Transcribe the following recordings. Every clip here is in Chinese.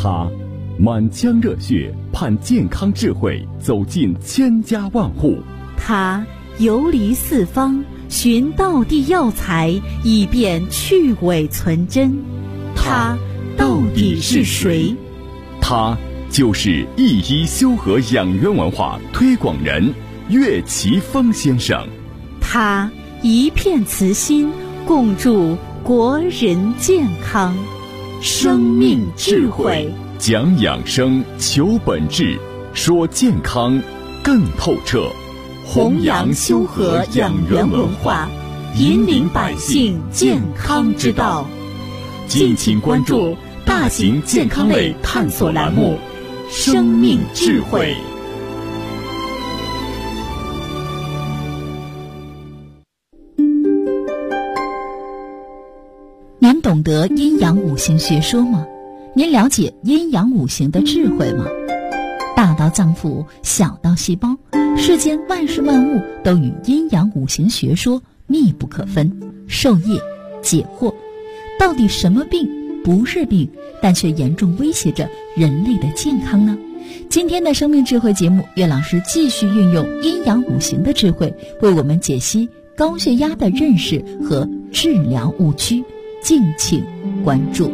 他满腔热血盼健康智慧走进千家万户， 他游离四方寻道地药材，以便去伪存真。他到底是谁？ 他就是一一修和养元文化推广人岳奇峰先生。 他一片慈心，共筑国人健康。生命智慧， 讲养生，求本质，说健康更透彻。 弘扬修和养元文化，引领百姓健康之道。敬请关注大型健康类探索栏目《生命智慧》。 您懂得阴阳五行学说吗？您了解阴阳五行的智慧吗？大到脏腑，小到细胞，世间万事万物都与阴阳五行学说密不可分。授业解惑，到底什么病不是病，但却严重威胁着人类的健康呢？今天的生命智慧节目，岳老师继续运用阴阳五行的智慧，为我们解析高血压的认识和治疗误区。敬请关注。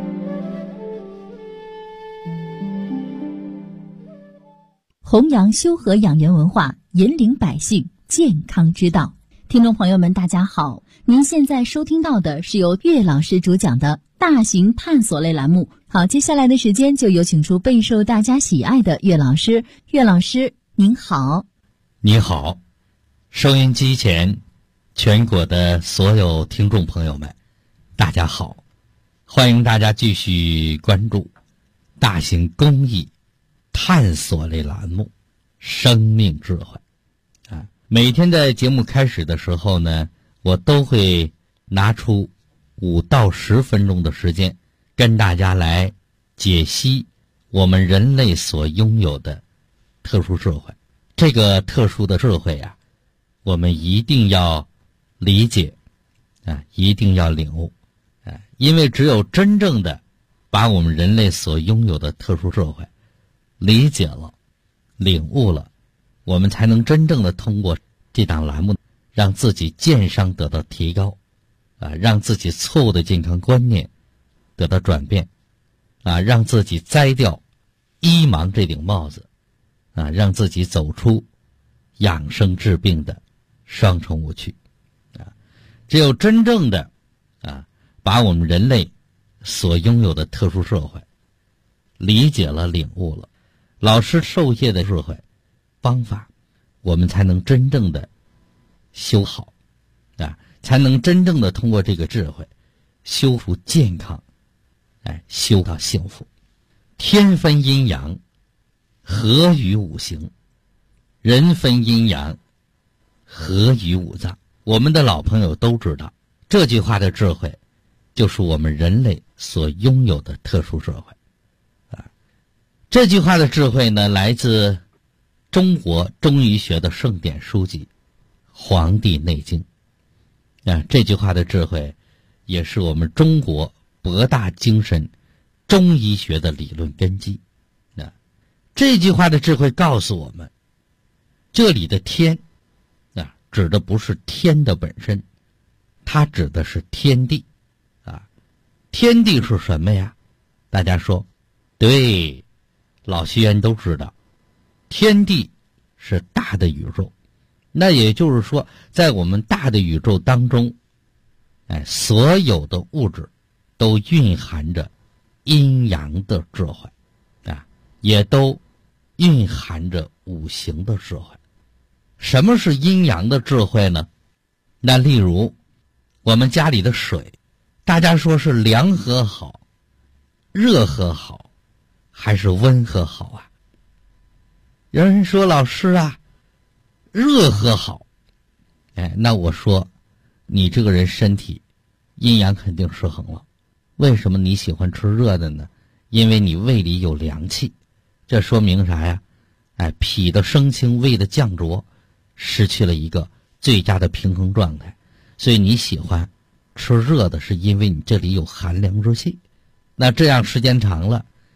弘扬修和养元文化，引领百姓健康之道。听众朋友们大家好，您现在收听到的是由岳老师主讲的大型探索类栏目。好，接下来的时间就有请出备受大家喜爱的岳老师。岳老师您好。 你好，收音机前全国的所有听众朋友们大家好，欢迎大家继续关注大型公益探索类栏目生命智慧。每天在节目开始的时候呢，我都会拿出5到10分钟的时间跟大家来解析我们人类所拥有的特殊智慧。这个特殊的智慧啊，我们一定要理解一定要领悟因为只有真正的把我们人类所拥有的特殊智慧理解了领悟了，我们才能真正的通过这档栏目让自己健康得到提高让自己错误的健康观念得到转变让自己摘掉医盲这顶帽子让自己走出养生治病的双重误区只有真正的把我们人类所拥有的特殊智慧理解了领悟了，老师授业的智慧方法，我们才能真正的修好才能真正的通过这个智慧修复健康修到幸福。天分阴阳，合于五行，人分阴阳，合于五脏。我们的老朋友都知道这句话的智慧就是我们人类所拥有的特殊智慧这句话的智慧呢，来自中国中医学的圣典书籍《黄帝内经》这句话的智慧也是我们中国博大精深中医学的理论根基这句话的智慧告诉我们，这里的天指的不是天的本身，它指的是天地天地是什么呀？大家说对，老学员都知道天地是大的宇宙。那也就是说在我们大的宇宙当中所有的物质都蕴含着阴阳的智慧也都蕴含着五行的智慧。什么是阴阳的智慧呢？那例如我们家里的水，大家说是凉喝好，热喝好，还是温喝好有人说老师热喝好那我说你这个人身体阴阳肯定失衡了。为什么你喜欢吃热的呢？因为你胃里有凉气，这说明啥呀？脾的升清，胃的降浊，失去了一个最佳的平衡状态，所以你喜欢吃热的，是因为你这里有寒凉之气。那这样时间长了，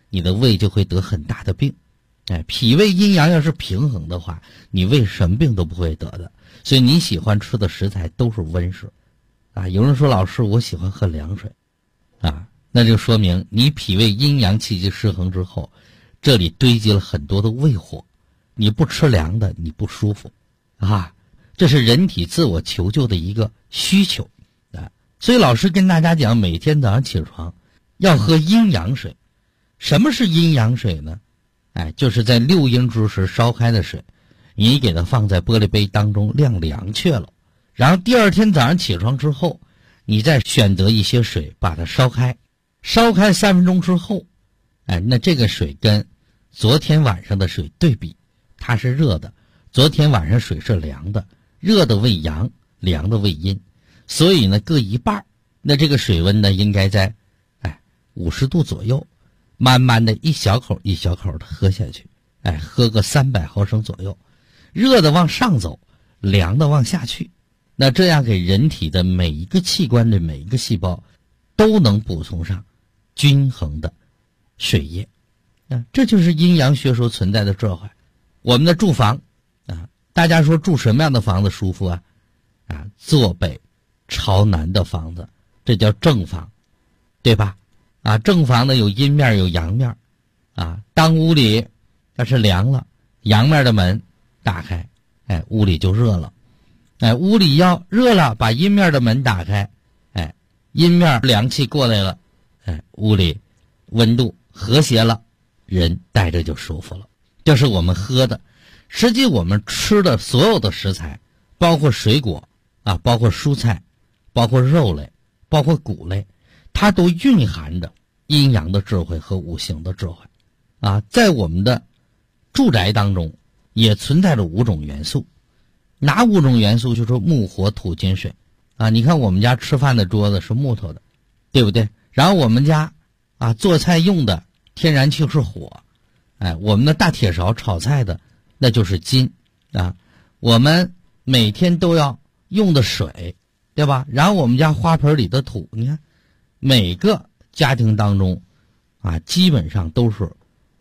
你的胃就会得很大的病。脾胃阴阳要是平衡的话，你胃什么病都不会得的。所以你喜欢吃的食材都是温食有人说老师我喜欢喝凉水那就说明你脾胃阴阳气机失衡之后，这里堆积了很多的胃火，你不吃凉的你不舒服这是人体自我求救的一个需求所以老师跟大家讲，每天早上起床要喝阴阳水。什么是阴阳水呢？就是在6阴之时烧开的水，你给它放在玻璃杯当中晾凉却了，然后第二天早上起床之后，你再选择一些水把它烧开3分钟之后那这个水跟昨天晚上的水对比，它是热的，昨天晚上水是凉的，热的为阳，凉的为阴，所以呢各一半，那这个水温呢应该在50度左右，慢慢的一小口一小口的喝下去喝个300毫升左右，热的往上走，凉的往下去，那这样给人体的每一个器官的每一个细胞都能补充上均衡的水液这就是阴阳学所存在的智慧。我们的住房大家说住什么样的房子舒服坐北朝南的房子，这叫正房，对吧正房呢有阴面有阳面当屋里要是凉了，阳面的门打开屋里就热了屋里要热了，把阴面的门打开阴面凉气过来了屋里温度和谐了，人待着就舒服了。这是我们喝的。实际我们吃的所有的食材，包括水果包括蔬菜，包括肉类，包括谷类，它都蕴含着阴阳的智慧和五行的智慧在我们的住宅当中也存在着5种元素。哪5种元素？就是木火土金水你看我们家吃饭的桌子是木头的，对不对？然后我们家做菜用的天然气是火我们的大铁勺炒菜的那就是金我们每天都要用的水，对吧？然后我们家花盆里的土，你看每个家庭当中基本上都是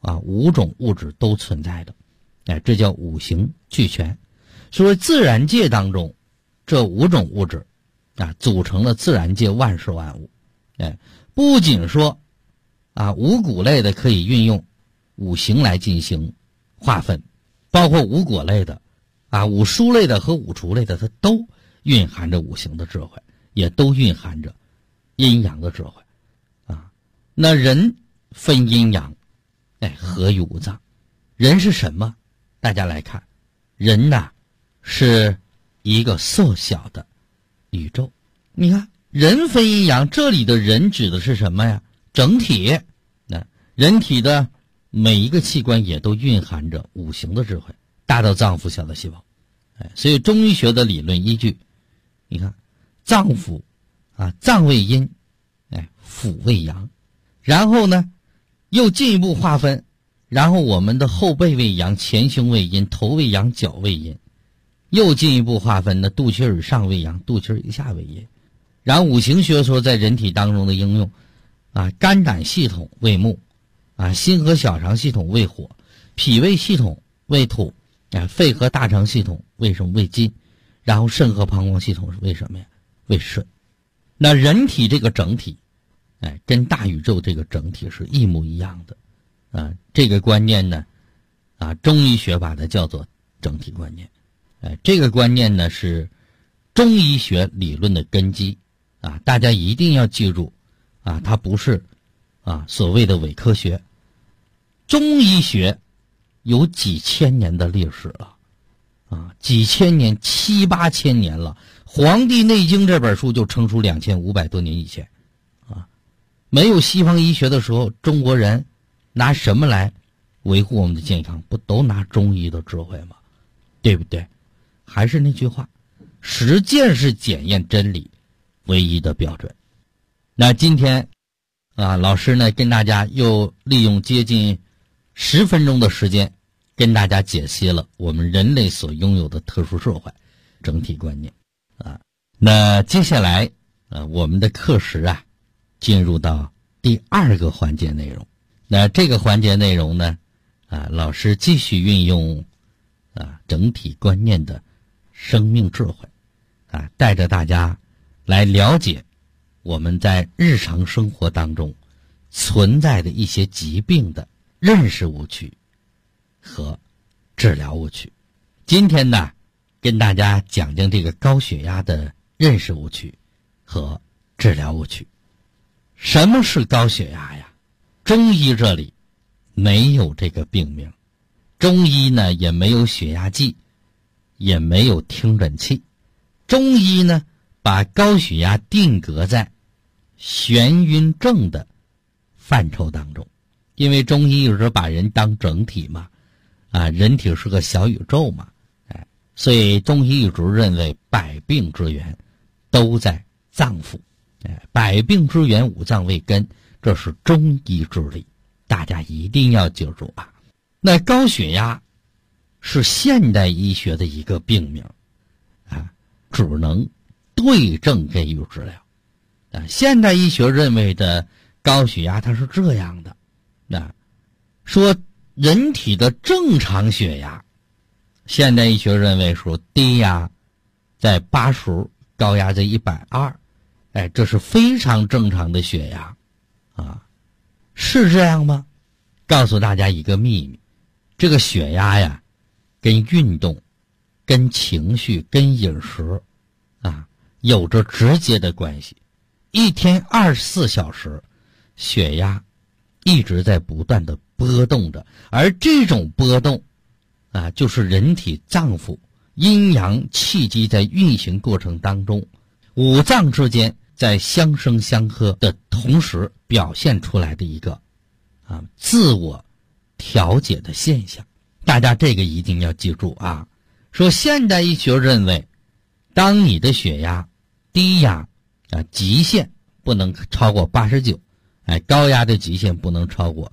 5种物质都存在的这叫五行俱全。所以自然界当中这5种物质组成了自然界万事万物不仅说五谷类的可以运用五行来进行划分，包括五果类的五蔬类的和五畜类的，它都蕴含着五行的智慧，也都蕴含着阴阳的智慧那人分阴阳合于五脏。人是什么？大家来看，人是一个缩小的宇宙。你看人分阴阳，这里的人指的是什么呀？整体人体的每一个器官也都蕴含着五行的智慧，大到脏腑，小到细胞所以中医学的理论依据，你看脏腑脏为阴腑为阳，然后呢又进一步划分，然后我们的后背为阳，前胸为阴，头为阳，脚为阴，又进一步划分的肚脐以上为阳，肚脐以下为阴。然后五行学说在人体当中的应用肝胆系统为木心和小肠系统为火，脾胃系统为土肺和大肠系统为什么？为金，然后肾和膀胱系统是为什么呀？为水。那人体这个整体跟大宇宙这个整体是一模一样的这个观念呢中医学把它叫做整体观念这个观念呢是中医学理论的根基大家一定要记住它不是所谓的伪科学。中医学有几千年的历史了几千年，7、8千年了。《黄帝内经》这本书就成书2500多年以前没有西方医学的时候，中国人拿什么来维护我们的健康？不都拿中医的智慧吗？对不对？还是那句话，实践是检验真理唯一的标准。那今天老师呢跟大家又利用接近10分钟的时间跟大家解析了我们人类所拥有的特殊智慧整体观念那接下来我们的课时进入到第2个环节内容。 那这个环节内容呢，老师继续运用整体观念的生命智慧，带着大家来了解我们在日常生活当中存在的一些疾病的认识误区和治疗误区。今天呢，跟大家讲讲这个高血压的认识误区和治疗误区。什么是高血压呀？中医这里没有这个病名，中医呢也没有血压计，也没有听诊器。中医呢把高血压定格在眩晕症的范畴当中，因为中医有时候把人当整体嘛，人体是个小宇宙嘛，所以中医一直认为百病之源都在脏腑，百病之源五脏为根，这是中医之理，大家一定要记住啊。那高血压是现代医学的一个病名，只能对症给予治疗。现代医学认为的高血压它是这样的，说人体的正常血压，现代医学认为说低压在80，高压在120，这是非常正常的血压是这样吗？告诉大家一个秘密，这个血压呀跟运动、跟情绪、跟饮食有着直接的关系。一天24小时血压一直在不断的波动着，而这种波动就是人体脏腑阴阳气机在运行过程当中，五脏之间在相生相克的同时表现出来的一个自我调节的现象。大家这个一定要记住说现代医学认为，当你的血压低压极限不能超过89，高压的极限不能超过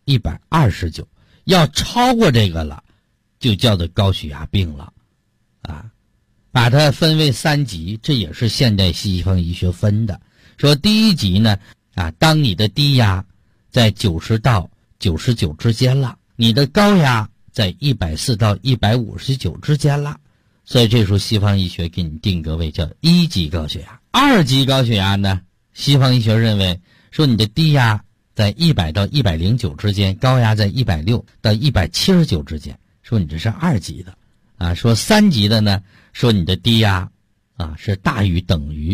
129，要超过这个了就叫做高血压病了把它分为3级，这也是现代西方医学分的。说第一级呢当你的低压在90到99之间了，你的高压在140到159之间了，所以这时候西方医学给你定格为叫1级高血压。2级高血压呢，西方医学认为说你的低压在100到109之间，高压在160到179之间，说你这是2级的说3级的呢，说你的低压是大于等于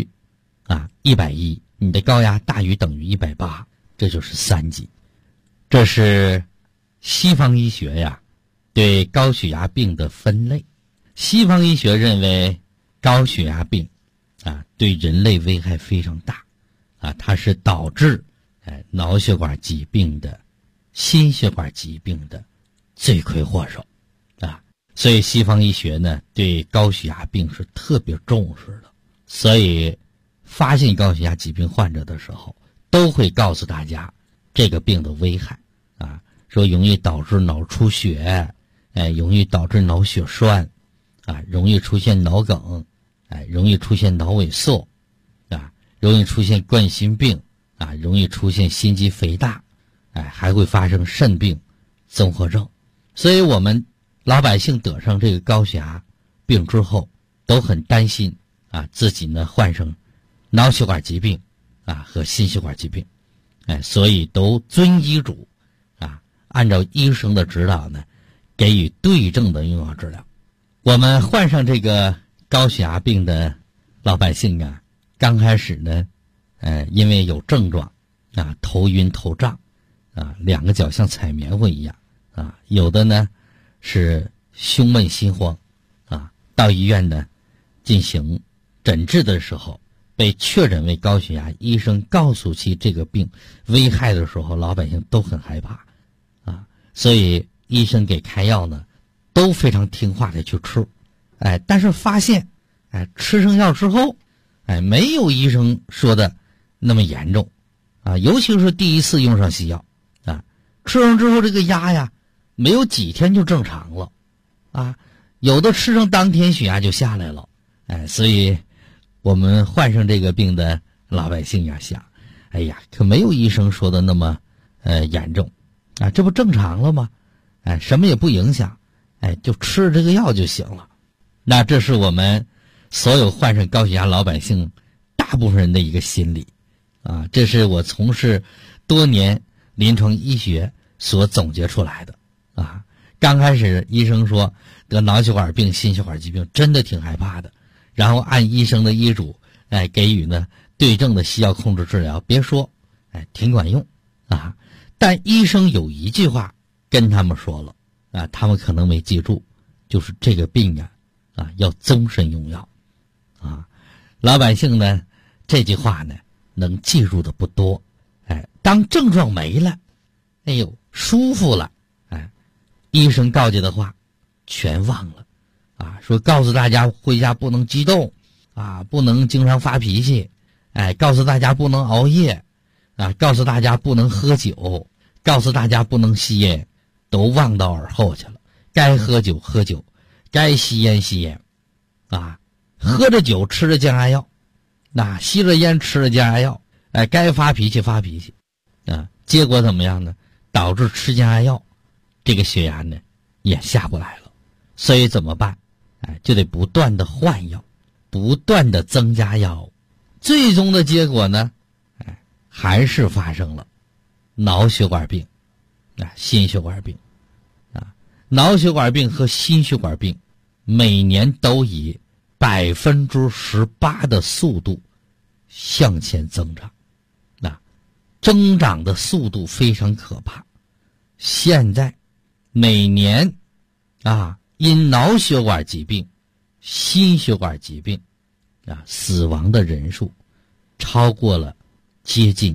110，你的高压大于等于180，这就是3级。这是西方医学呀对高血压病的分类。西方医学认为高血压病对人类危害非常大它是导致脑血管疾病的、心血管疾病的罪魁祸首所以西方医学呢对高血压病是特别重视的。所以发现高血压疾病患者的时候，都会告诉大家这个病的危害说容易导致脑出血，容易导致脑血栓容易出现脑梗，容易出现脑萎缩容易出现冠心病容易出现心肌肥大还会发生肾病综合症。所以我们老百姓得上这个高血压病之后都很担心自己呢患上脑血管疾病和心血管疾病所以都遵医嘱按照医生的指导呢给予对症的用药治疗。我们患上这个高血压病的老百姓刚开始呢因为有症状头晕头胀两个脚像踩棉花一样有的呢是胸闷心慌到医院呢进行诊治的时候被确诊为高血压，医生告诉其这个病危害的时候，老百姓都很害怕所以医生给开药呢都非常听话的去吃但是发现吃上药之后没有医生说的那么严重尤其是第一次用上西药吃上之后这个压呀没有几天就正常了有的吃上当天血压就下来了所以我们患上这个病的老百姓想哎呀可没有医生说的那么严重啊，这不正常了吗？哎，什么也不影响，哎，就吃这个药就行了。那这是我们所有患上高血压老百姓大部分人的一个心理啊，这是我从事多年临床医学所总结出来的啊。刚开始医生说得脑血管病、心血管疾病，真的挺害怕的，然后按医生的医嘱，哎，给予呢对症的西药控制治疗，别说，哎，挺管用啊。但医生有一句话跟他们说了啊，他们可能没记住，就是这个病啊要终身用药啊。老百姓呢这句话呢能记住的不多，哎，当症状没了，哎呦舒服了，哎，医生告诫的话全忘了啊，说告诉大家回家不能激动啊，不能经常发脾气，哎，告诉大家不能熬夜啊，告诉大家不能喝酒，告诉大家不能吸烟，都忘到耳后去了。该喝酒喝酒，该吸烟吸烟啊，喝着酒吃着降压药，那吸着烟吃着降压药，哎，该发脾气发脾气啊，结果怎么样呢？导致吃降压药这个血压呢也下不来了。所以怎么办？哎，就得不断的换药，不断的增加药物，最终的结果呢，哎，还是发生了脑血管病啊，心血管病啊。脑血管病和心血管病每年都以18%的速度向前增长，那增长的速度非常可怕。现在每年啊，因脑血管疾病、心血管疾病啊死亡的人数超过了接近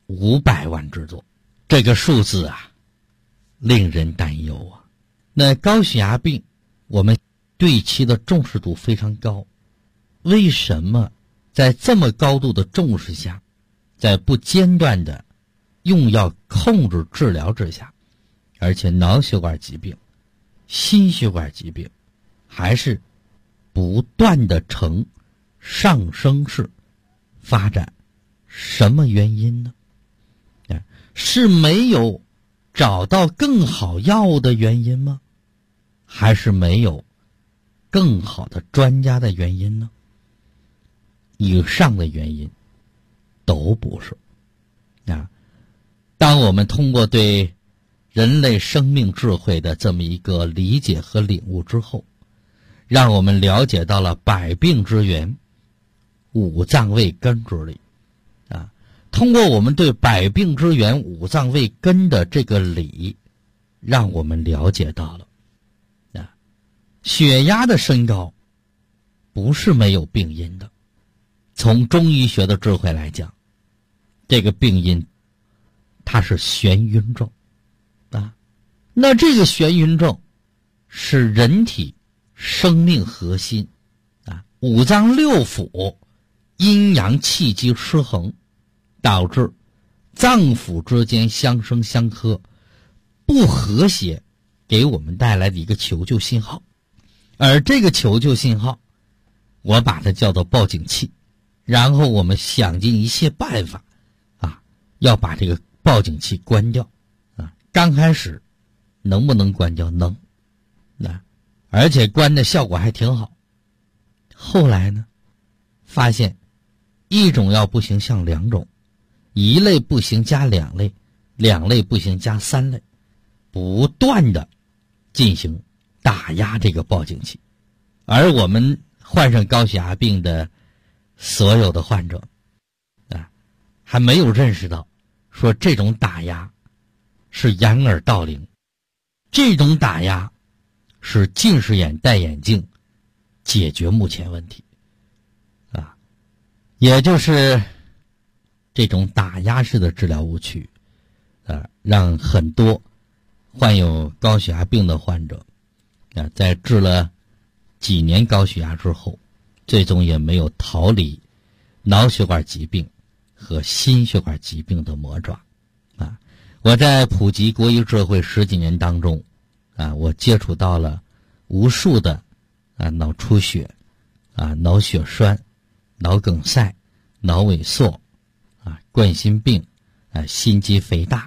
500万之多，这个数字啊令人担忧啊。那高血压病我们对其的重视度非常高，为什么在这么高度的重视下，在不间断的用药控制治疗之下，而且脑血管疾病、心血管疾病还是不断的呈上升式发展？什么原因呢？是没有找到更好药物的原因吗？还是没有更好的专家的原因呢？以上的原因都不是啊。当我们通过对人类生命智慧的这么一个理解和领悟之后，让我们了解到了百病之源，五脏未根之理啊。通过我们对百病之源、五脏未根的这个理，让我们了解到了啊，血压的升高不是没有病因的。从中医学的智慧来讲，这个病因它是眩晕症啊。那这个眩晕症是人体生命核心啊，五脏六腑阴阳气机失衡，导致脏腑之间相生相克不和谐，给我们带来的一个求救信号。而这个求救信号我把它叫做报警器，然后我们想尽一切办法啊，要把这个报警器关掉啊。刚开始能不能关掉？能啊，而且关的效果还挺好。后来呢，发现一种药不行像两种，一类不行加两类，两类不行加三类，不断的进行打压这个报警器。而我们患上高血压病的所有的患者啊，还没有认识到说这种打压是掩耳盗铃，这种打压是近视眼戴眼镜解决目前问题啊。也就是这种打压式的治疗误区让很多患有高血压病的患者在治了几年高血压之后，最终也没有逃离脑血管疾病和心血管疾病的魔爪啊。我在普及国医智慧10几年当中我接触到了无数的脑出血脑血栓、脑梗塞、脑萎缩冠心病心肌肥大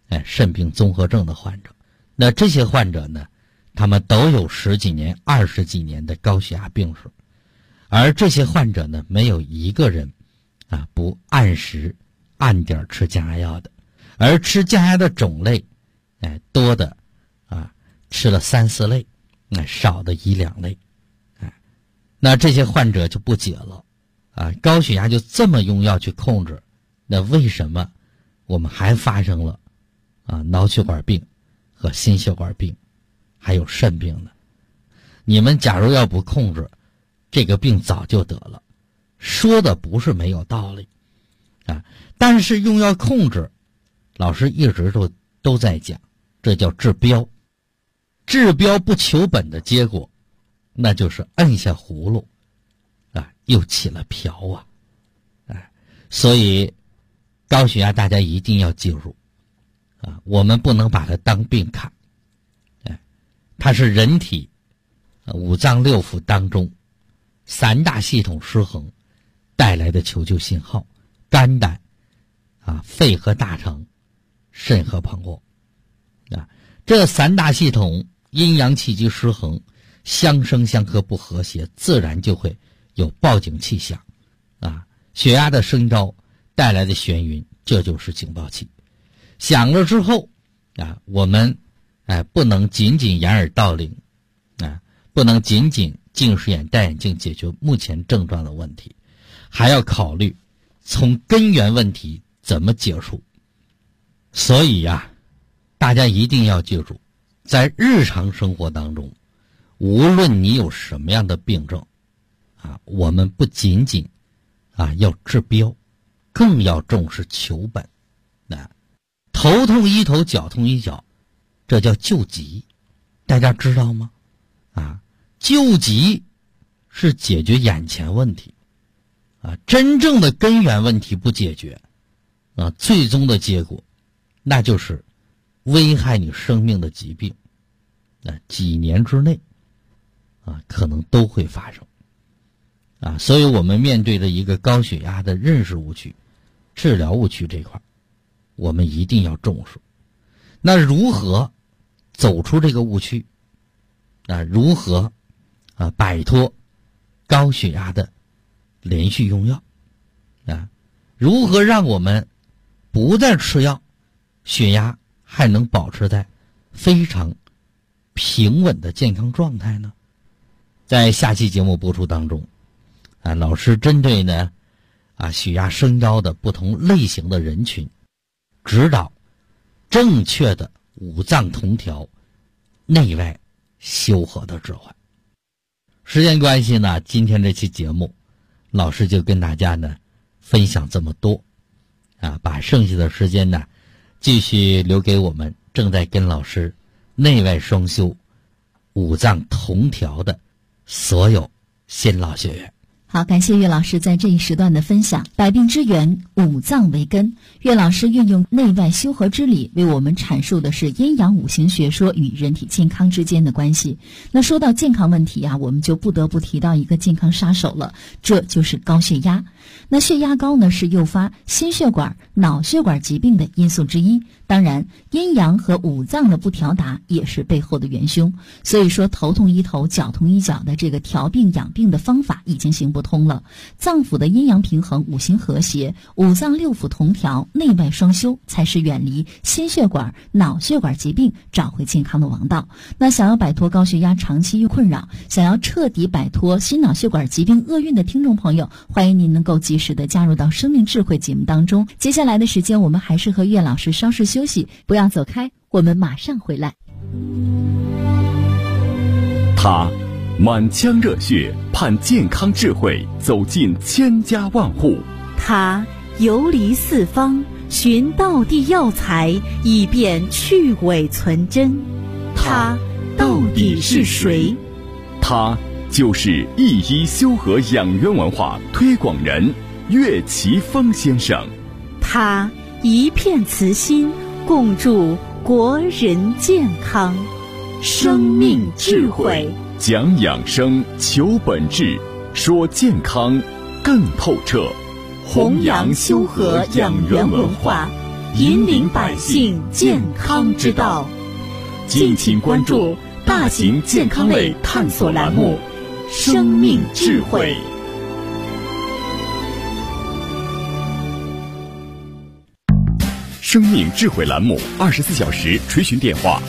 肾病综合症的患者。那这些患者呢，他们都有10几年、20几年的高血压病史，而这些患者呢，没有一个人不按时按点吃降压药的，而吃降压的种类多的吃了3、4类，少的1、2类。那这些患者就不解了高血压就这么用药去控制，那为什么我们还发生了脑血管病和心血管病还有肾病呢？你们假如要不控制，这个病早就得了。说的不是没有道理但是用药控制，老师一直都在讲，这叫治标。治标不求本的结果，那就是摁下葫芦又起了瓢所以高血压大家一定要记住我们不能把它当病看它是人体五脏六腑当中3大系统失衡带来的求救信号，肝胆肺和大肠，肾和膀胱这3大系统阴阳气机失衡，相生相克不和谐，自然就会有报警器响血压的升高带来的眩晕，这就是警报器。响了之后我们不能仅仅掩耳盗铃不能仅仅近视眼戴眼镜解决目前症状的问题，还要考虑从根源问题怎么结束。所以大家一定要记住，在日常生活当中，无论你有什么样的病症我们不仅仅要治标，更要重视求本头痛医头，脚痛医脚，这叫救急，大家知道吗救急是解决眼前问题真正的根源问题不解决最终的结果那就是危害你生命的疾病几年之内可能都会发生所以我们面对着一个高血压的认识误区、治疗误区这块，我们一定要重视。那如何走出这个误区如何摆脱高血压的连续用药如何让我们不再吃药，血压还能保持在非常平稳的健康状态呢？在下期节目播出当中老师针对呢血压升高的不同类型的人群，指导正确的五脏同调、内外修和的智慧。时间关系呢，今天这期节目老师就跟大家呢分享这么多把剩下的时间呢继续留给我们正在跟老师内外双修、五脏同调的所有新老学员。 好，感谢岳老师在这一时段的分享。百病之源，五脏为根。岳老师运用内外修和之理，为我们阐述的是阴阳五行学说与人体健康之间的关系。那说到健康问题我们就不得不提到一个健康杀手了，这就是高血压。那血压高呢，是诱发心血管、脑血管疾病的因素之一。当然，阴阳和五脏的不调达也是背后的元凶。所以说，头痛医头，脚痛医脚的这个调病养病的方法已经行不通了。脏腑的阴阳平衡、五行和谐、五脏六腑同调、内外双修，才是远离心血管、脑血管疾病、找回健康的王道。那想要摆脱高血压长期困扰，想要彻底摆脱心脑血管疾病厄运的听众朋友，欢迎您能够及时的加入到生命智慧节目当中。接下来的时间，我们还是和岳老师稍事休息，不要走开，我们马上回来。 他满腔热血盼健康智慧走进千家万户， 他游离四方寻道地药材，以便去伪存真。他到底是谁？ 他就是一医修和养元文化推广人岳奇峰先生。 他一片慈心，共筑国人健康。生命智慧， 讲养生，求本质，说健康更透彻， 弘扬修和养元文化， 引领百姓健康之道。敬请关注大型健康类探索栏目《生命智慧》。 生命智慧栏目24小时垂询电话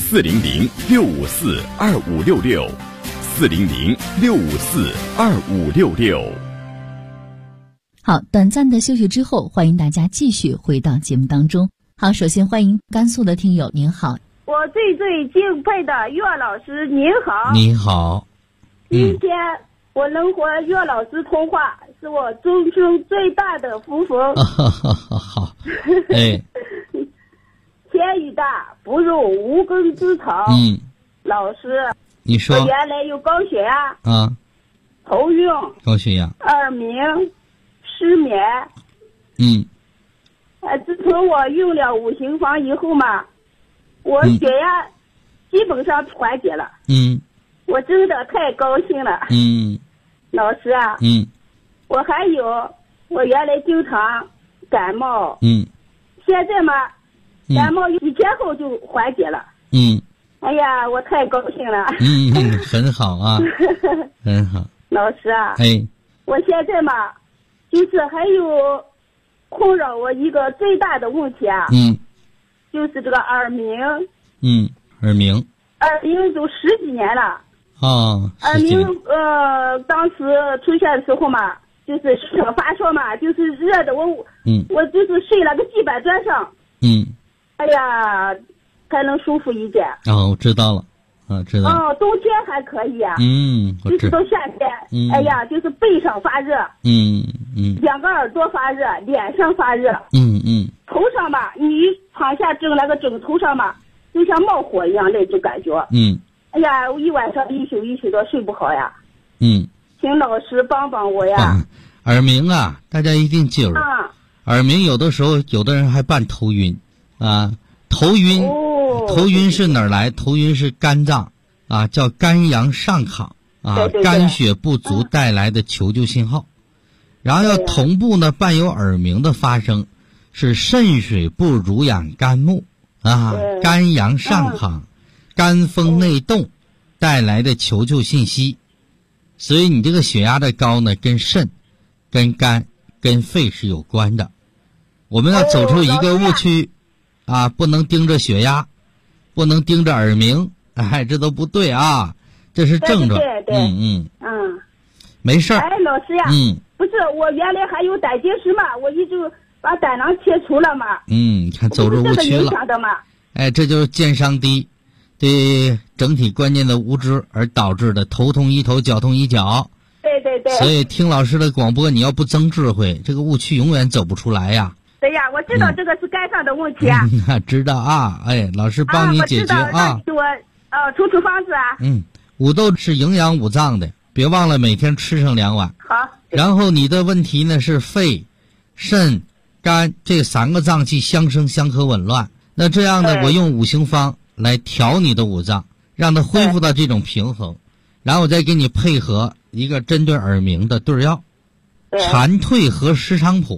：400-654-2566，400-654-2566。 好，短暂的休息之后，欢迎大家继续回到节目当中。好，首先欢迎甘肃的听友，您好。 我最敬佩的岳老师，您好。 你好。 今天我能和岳老师通话，是我终生最大的福分。 好，哎， 天雨大，不容无根之草。老师， 你说。 我原来有高血压啊， 头晕， 高血压， 耳鸣，失眠。自从我用了5行方以后嘛，我血压基本上缓解了。我真的太高兴了。老师啊，我还有，我原来经常感冒，现在嘛，感冒1天后就缓解了。哎呀，我太高兴了。 很好啊，很好。 老师啊， 哎， 我现在嘛，就是还有困扰我一个最大的问题啊，就是这个耳鸣。 耳鸣都10几年了。耳鸣当时出现的时候嘛，就是发烧嘛，就是热的我就是睡了个地板砖上。哎呀，才能舒服一点。 我知道了。知道。 冬天还可以啊。就是到夏天，哎呀，就是背上发热。2个耳朵发热，脸上发热。头上吧，你躺下正那个枕头上嘛，就像冒火一样那种感觉。哎呀，我一晚上一宿都睡不好呀。请老师帮帮我呀。 耳鸣啊，大家一定记住。耳鸣有的时候有的人还伴头晕啊，头晕是哪儿来？头晕是肝脏啊，叫肝阳上亢啊，肝血不足带来的求救信号。然后要同步呢伴有耳鸣的发生，是肾水不濡养肝木啊，肝阳上亢，肝风内动带来的求救信息。所以你这个血压的高呢，跟肾、跟肝、跟肺是有关的。我们要走出一个误区啊，不能盯着血压，不能盯着耳鸣，这都不对啊，这是症状。没事儿。 老师呀，不是，我原来还有胆结石嘛，我一直把胆囊切除了嘛。 看走入误区了。这就是健商低，对整体观念的无知而导致的头痛医头，脚痛医脚。对。所以听老师的广播，你要不增智慧，这个误区永远走不出来呀。 对呀，我知道这个是肝上的问题啊。 知道啊，老师帮你解决啊。 我出方子啊。 五豆是营养5脏的，别忘了每天吃上2碗。 好。 然后你的问题呢是肺、肾、肝这3个脏器相生相克紊乱。那这样呢，我用5行方来调你的5脏，让它恢复到这种平衡，然后我再给你配合一个针对耳鸣的对药，蝉蜕和石菖蒲。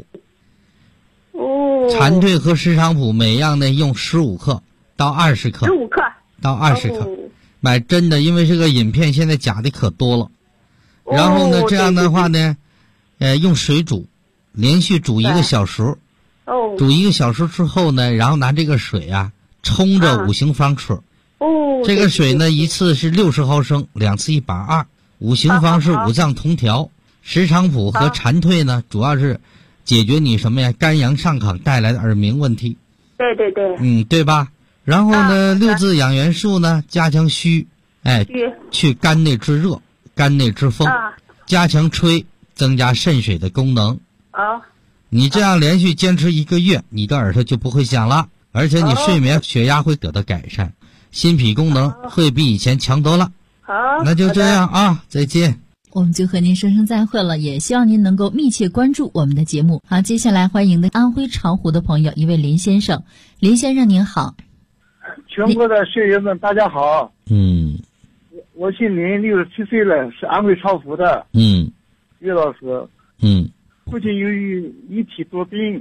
蝉蜕和石菖蒲每样呢用15克到20克，15克到20克。买真的，因为这个饮片现在假的可多了。然后呢，这样的话呢，用水煮，连续煮1个小时。煮1个小时之后呢，然后拿这个水啊冲着5行方吃。这个水呢一次是60毫升，2次120。5行方是5脏同调，石菖蒲和蝉蜕呢主要是解决你什么呀？肝阳上亢带来的耳鸣问题。对。对吧？然后呢，6字养元术呢，加强虚，去肝内之热，肝内之风，加强吹，增加肾水的功能。你这样连续坚持1个月，你的耳朵就不会响了，而且你睡眠、血压会得到改善，心脾功能会比以前强多了。那就这样啊，再见。 我们就和您说声再会了，也希望您能够密切关注我们的节目。好，接下来欢迎的安徽巢湖的朋友，一位林先生。林先生您好。 全国的学员们大家好。我姓林，67岁了，是安徽巢湖的。岳老师。父亲由于一体多病，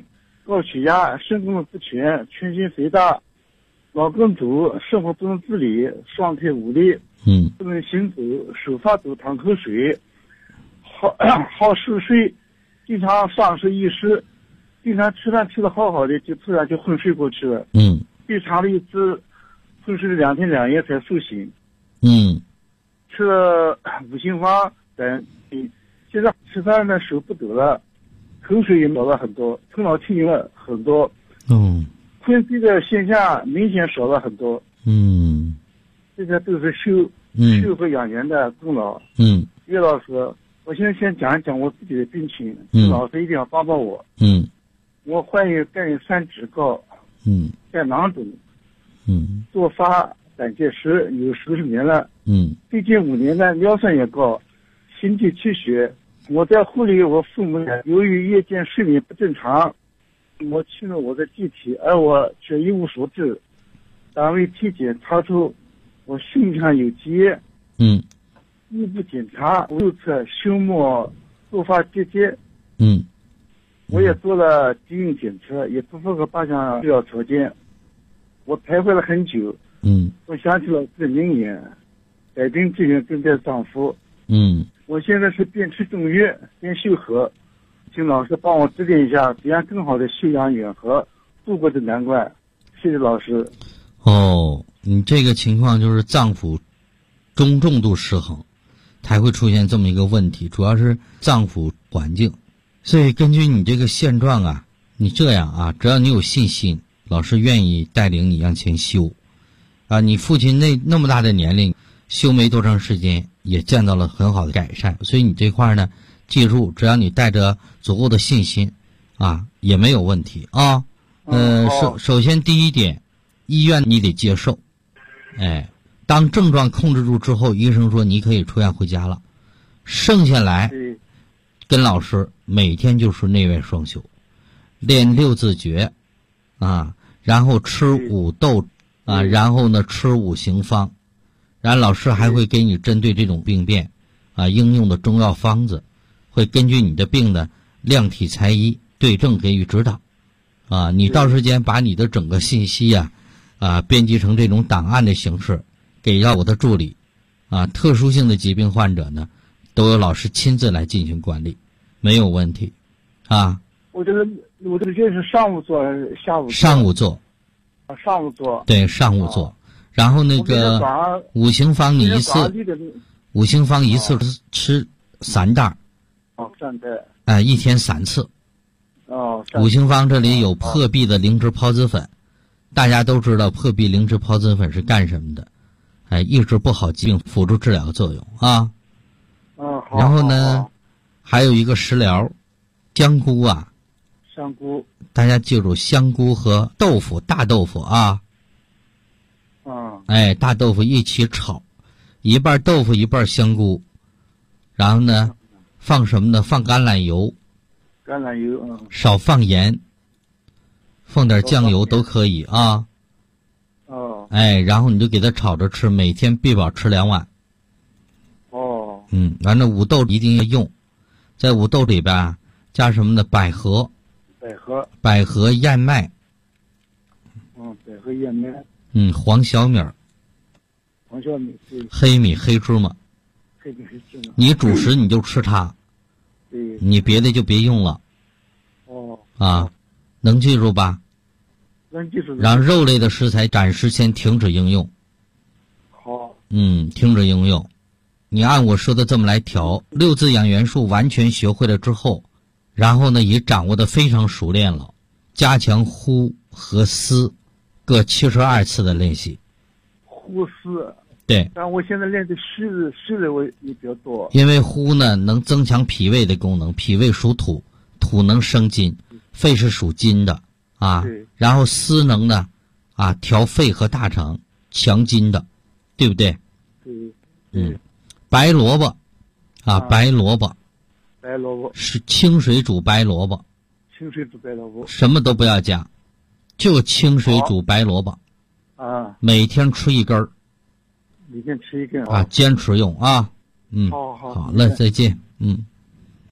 高血压、肾功能不全、全身肥大、脑梗阻、生活不能自理、双腿无力，不能行走，手发抖、淌口水，好嗜睡，经常丧失意识，经常吃饭吃得好好的，就突然就昏睡过去了。最长的一次昏睡了2天2夜才苏醒。吃了5行方等，现在吃饭的手不抖了，口水也少了很多，头脑清醒了很多。昏睡的现象明显少了很多。这些都是修和养元的功劳。岳老师，我现在先讲一讲我自己的病情，老师一定要帮帮我。我患有肝炎3指高，肝囊肿，多发胆结石有10年了。最近5年呢，尿酸也高，心悸气血。我在护理我父母呢，由于夜间睡眠不正常，我去了我的机体，而我却一无所知。单位体检查出我胸腔有结，内部检查右侧胸膜多发结节。我也做了基因检测，也不符合8项必要条件。我徘徊了很久。我想起了这名言，百病之源根在脏腑。我现在是边吃中药边修和，请老师帮我指点一下，怎样更好的休养远和，度过这难关。谢谢老师。 你这个情况就是脏腑中重度失衡，才会出现这么一个问题，主要是脏腑环境。所以根据你这个现状啊，你这样啊，只要你有信心，老师愿意带领你向前修。你父亲那么大的年龄，修没多长时间，也见到了很好的改善。所以你这块呢，记住，只要你带着足够的信心，也没有问题啊。首先第一点，医院你得接受。当症状控制住之后，医生说你可以出院回家了。剩下来，跟老师每天就是内外双修，练6字诀，然后吃5豆。然后呢，吃5行方，然后老师还会给你针对这种病变，应用的中药方子，会根据你的病呢量体裁衣，对症给予指导。你到时间把你的整个信息编辑成这种档案的形式，给到我的助理。特殊性的疾病患者呢，都有老师亲自来进行管理，没有问题。 我这个是上午做还是下午做？ 上午做。 上午做， 对，上午做，然后那个5行方你一次，5行方一次吃3袋 ，3袋 ，1天3次。5行方这里有破壁的灵芝孢子粉，大家都知道破壁灵芝孢子粉是干什么的？抑制不好疾病，辅助治疗作用啊。然后呢，还有一个食疗，香菇。 香菇， 大家记住，香菇和豆腐，大豆腐大豆腐一起炒，一半豆腐一半香菇，然后呢，放什么呢？放橄榄油，少放盐，放点酱油都可以然后你就给它炒着吃，每天必保吃2碗。完了5豆一定要用，在5豆里边加什么呢？百合燕麦， 百合燕麦， 黄小米，黑米黑芝麻，你主食你就吃它，你别的就别用了。能记住吧？ 能记住。 让肉类的食材暂时先停止应用。 好。 停止应用。你按我说的这么来调，6字养元术完全学会了之后，然后呢，也掌握的非常熟练了，加强呼和嘶各72次的练习。 呼嘶。 对。 但我现在练的湿的我也比较多。 因为呼呢能增强脾胃的功能，脾胃属土，土能生金，肺是属金的然后嘶能呢调肺和大肠，强筋的，对不对？ 对。 白萝卜白萝卜是清水煮白萝卜，什么都不要加，就清水煮白萝卜每天吃1根， 每天吃1根坚持用好了，再见。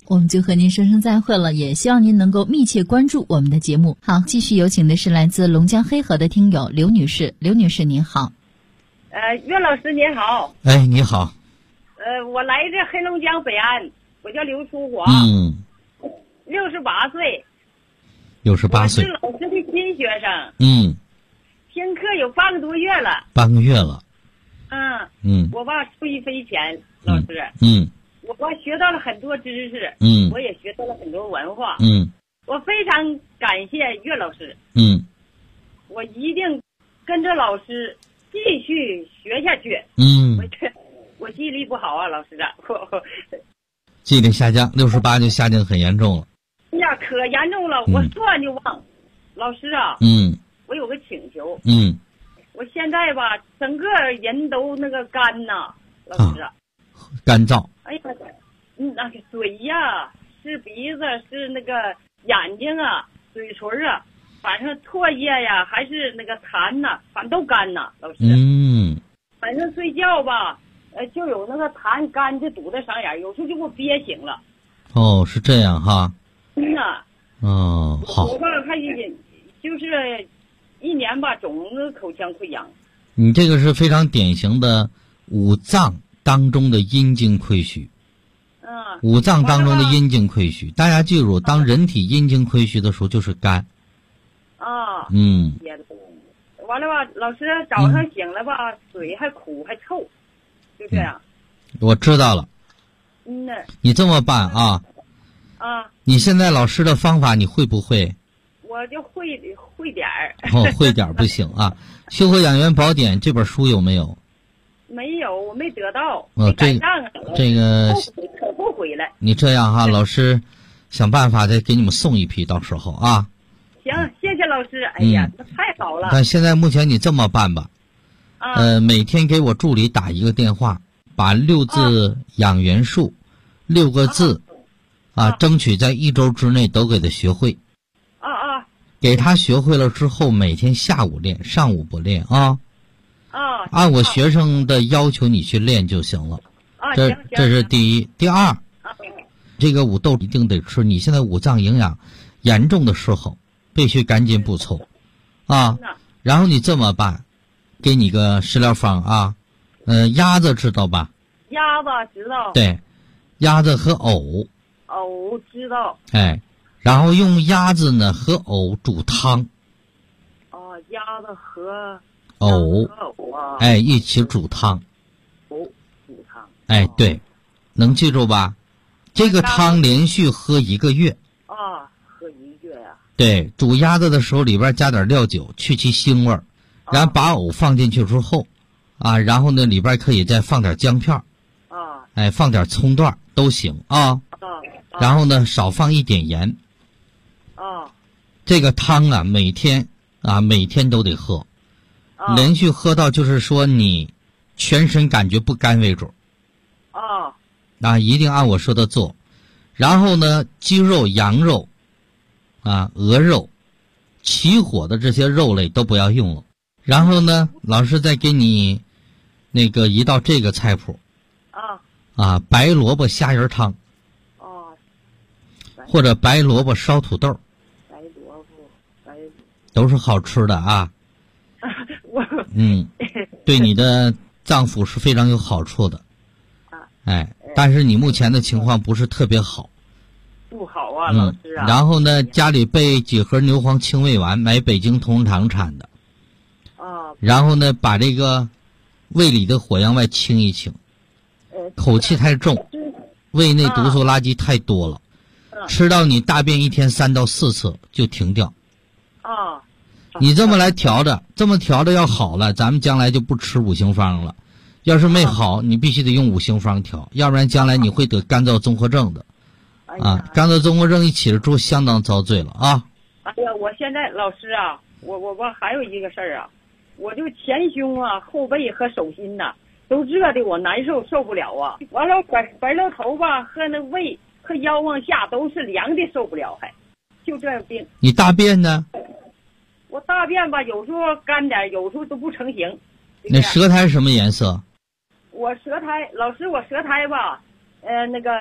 我们就和您说声再会了，也希望您能够密切关注我们的节目。好，继续有请的是来自龙江黑河的听友刘女士。刘女士您好。 岳老师您好。 哎，你好。 我来自黑龙江北安，我叫刘淑华。68岁。 68岁。 我是老师的新学生。听课有半个多月了。 半个月了。 我吧受益匪浅，老师。我吧学到了很多知识。我也学到了很多文化。我非常感谢岳老师。我一定跟着老师继续学下去。我记忆力不好啊，老师啊。 记忆力下降，68就下降很严重了。 哎呀，可严重了，我说完就忘。老师啊。我有个请求。我现在吧，整个人都那个干呐，老师。 干燥。 哎呀，那个嘴呀，是鼻子，是那个眼睛啊，嘴唇啊，反正唾液呀，还是那个痰呐，反正都干呐，老师。反正睡觉吧，就有那个痰干就堵在嗓眼，有时候就给我憋醒了。 哦，是这样哈。好。 我吧，还就是1年吧，总口腔溃疡。 你这个是非常典型的五脏当中的阴茎溃疡。五脏当中的阴茎溃疡，大家记住，当人体阴茎溃疡的时候就是肝。 完了吧，老师早上醒了吧，嘴还苦还臭，就这样。 我知道了。你这么办啊？你现在老师的方法你会不会？ 我就会点儿。 会点儿不行啊！《修和养元宝典》这本书有没有？ 没有，我没得到。 这个可后悔了。 你这样哈，老师想办法再给你们送一批，到时候啊。 行，谢谢老师。哎呀，那太好了。 但现在目前你这么办吧，每天给我助理打一个电话，把6字养元术6个字争取在1周之内都给他学会。给他学会了之后，每天下午练，上午不练啊。按我学生的要求你去练就行了。这是第一。第二，这个五豆一定得吃。你现在五脏营养严重的时候，必须赶紧补充然后你这么办，给你个食疗方啊。鸭子知道吧？ 鸭子知道。 对，鸭子和藕。 藕知道。 然后用鸭子呢和藕煮汤。 鸭子和藕一起煮汤。 煮汤。 对，能记住吧？这个汤连续喝1个月。 喝1个月呀。 对，煮鸭子的时候里边加点料酒，去其腥味儿，然后把藕放进去之后，然后呢里边可以再放点姜片放点葱段都行然后呢少放一点盐。这个汤每天都得喝，连续喝到就是说你全身感觉不干为止。一定按我说的做。然后呢，鸡肉、羊肉鹅肉起火的这些肉类都不要用了。然后呢，老师再给你那个一道这个菜谱白萝卜虾仁汤或者白萝卜烧土豆。都是好吃的对你的脏腑是非常有好处的。但是你目前的情况不是特别好。 不好老师然后呢，家里备几盒牛黄清胃丸，买北京同仁堂产的。然后呢，把这个胃里的火阳外清一清，口气太重，胃内毒素垃圾太多了，吃到你大便1天3到4次就停掉。你这么来调着，这么调着要好了，咱们将来就不吃五行方了。要是没好，你必须得用五行方调，要不然将来你会得干燥综合症的。干燥综合症一起了之后，相当遭罪了我现在老师我还有一个事儿我就前胸后背和手心都热的我难受，受不了完了白了头和那胃和腰往下都是凉的，受不了就这样病。 你大便呢？ 我大便有时候干点，有时候都不成形。 那舌苔什么颜色？ 我舌苔，老师，我舌苔那个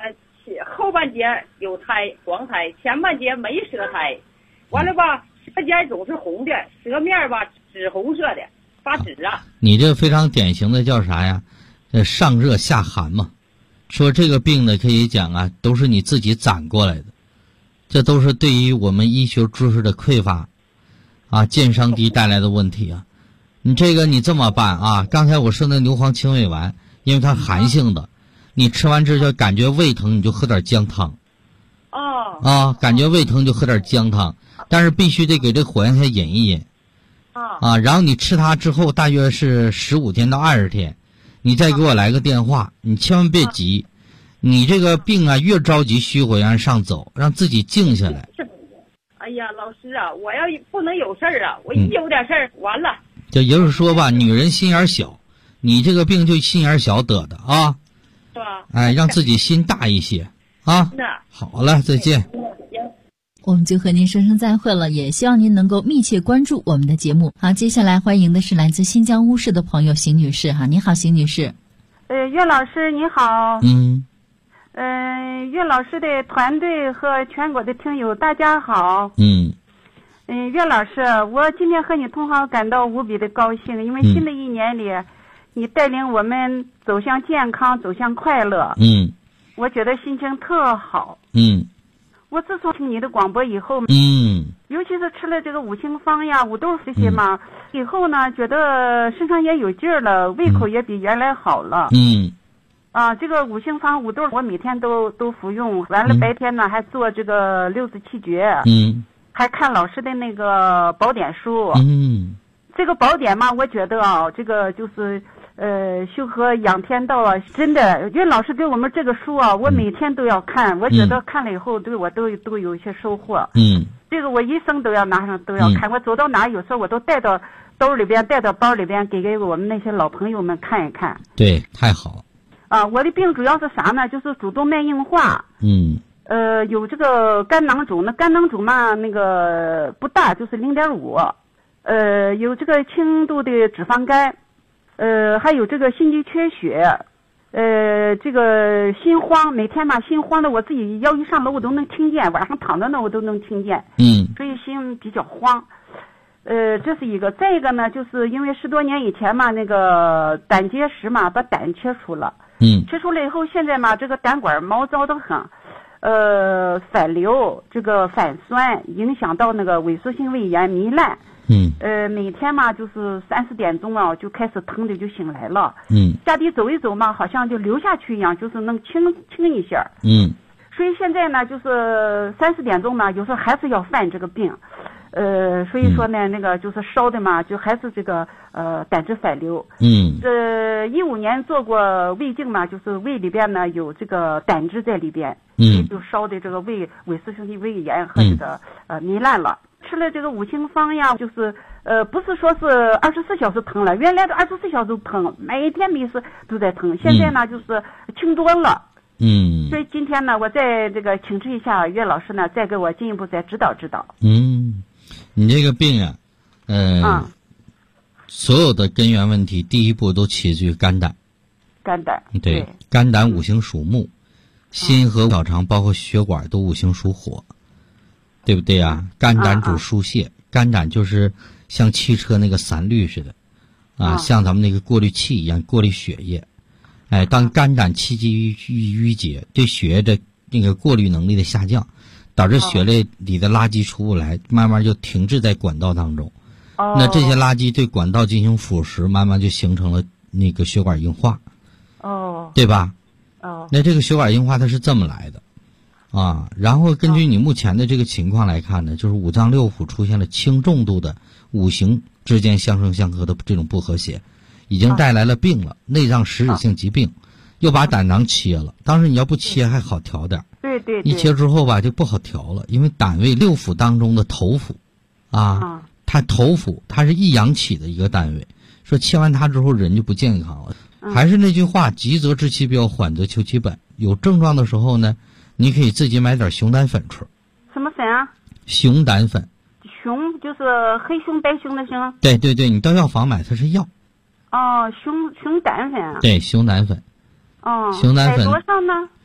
后半截有胎黄胎，前半截没舌苔，完了吧，舌尖总是红的，舌面吧紫红色的，发紫啊。 你这非常典型的叫啥呀？上热下寒嘛。说这个病呢，可以讲啊，都是你自己攒过来的，这都是对于我们医学知识的匮乏啊，健商低带来的问题啊。你这个你这么办啊？刚才我说那牛黄清胃丸，因为它寒性的，你吃完之后感觉胃疼，你就喝点姜汤。感觉胃疼就喝点姜汤，但是必须得给这火焰下饮一饮。然后你吃它之后大约是15天到20天，你再给我来个电话，你千万别急，你这个病啊越着急虚火焰上走，让自己静下来。 哎呀，老师啊，我要不能有事儿啊，我一有点事儿完了。 也就是说吧，女人心眼小，你这个病就心眼小得的啊。 是吧？ 哎，让自己心大一些啊。好了，再见。 我们就和您说声再会了，也希望您能够密切关注我们的节目。好，接下来欢迎的是来自新疆乌市的朋友邢女士哈，你好，邢女士。 岳老师你好。岳老师的团队和全国的听友大家好。岳老师，我今天和你同行感到无比的高兴，因为新的一年里，你带领我们走向健康，走向快乐。我觉得心情特好。我自从听你的广播以后，尤其是吃了这个五行方呀、五豆这些嘛，以后呢，觉得身上也有劲儿了，胃口也比原来好了。这个五行方五豆我每天都服用，完了白天呢还做这个67诀，还看老师的那个宝典书。这个宝典嘛，我觉得啊，这个就是修和养天道啊，真的，岳老师给我们这个书啊，我每天都要看，我觉得看了以后对我都有一些收获。这个我一生都要拿上，都要看。我走到哪，有时候我都带到兜里边，带到包里边，给我们那些老朋友们看一看。 对，太好。 我的病主要是啥呢？就是主动脉硬化。有这个肝囊肿，那肝囊肿嘛，那个不大，就是0.5。有这个轻度的脂肪肝。还有这个心肌缺血，这个心慌，每天嘛心慌的，我自己要一上楼我都能听见，晚上躺着呢我都能听见。所以心比较慌。这是一个。再一个呢，就是因为10多年以前嘛，那个胆结石嘛，把胆切除了。切除了以后，现在嘛这个胆管毛躁得很，反流，这个反酸，影响到那个萎缩性胃炎糜烂。每天嘛就是3、4点钟啊就开始疼的就醒来了。下地走一走嘛，好像就流下去一样，就是能轻一下。所以现在呢，就是3、4点钟呢，有时候还是要犯这个病。所以说呢，那个就是烧的嘛，就还是这个胆汁反流。15年做过胃镜嘛，就是胃里边呢有这个胆汁在里边，就烧的这个胃萎缩性胃炎和这个糜烂了。吃了这个五行方呀，就是不是说是24小时疼了，原来的24小时疼，每天没事都在疼，现在呢就是轻多了。所以今天呢，我再这个请示一下岳老师呢，再给我进一步再指导指导。 你这个病啊，所有的根源问题，第一步都起自于肝胆。对，肝胆五行属木，心和小肠包括血管都五行属火。对不对啊？肝胆主疏泄，肝胆就是像汽车那个散滤似的，像咱们那个过滤器一样过滤血液。当肝胆气机淤结，对血液的那个过滤能力的下降，导致血液里的垃圾出不来，慢慢就停滞在管道当中。那这些垃圾对管道进行腐蚀，慢慢就形成了那个血管硬化。对吧？那这个血管硬化它是这么来的。然后根据你目前的这个情况来看呢，就是五脏六腑出现了轻重度的五行之间相生相克的这种不和谐，已经带来了病了，内脏实质性疾病，又把胆囊切了。当时你要不切还好调点， 对， 一切之后吧就不好调了，因为胆为六腑当中的头腑，它头腑它是一阳起的一个单位，说切完它之后人就不健康了。还是那句话，急则治其标，缓则求其本。有症状的时候呢，你可以自己买点熊胆粉吃。 什么粉啊？ 熊胆粉。 熊就是黑熊白熊的熊。 对，你到药房买，它是药。 熊胆粉啊。 对，熊胆粉。 熊胆粉。多少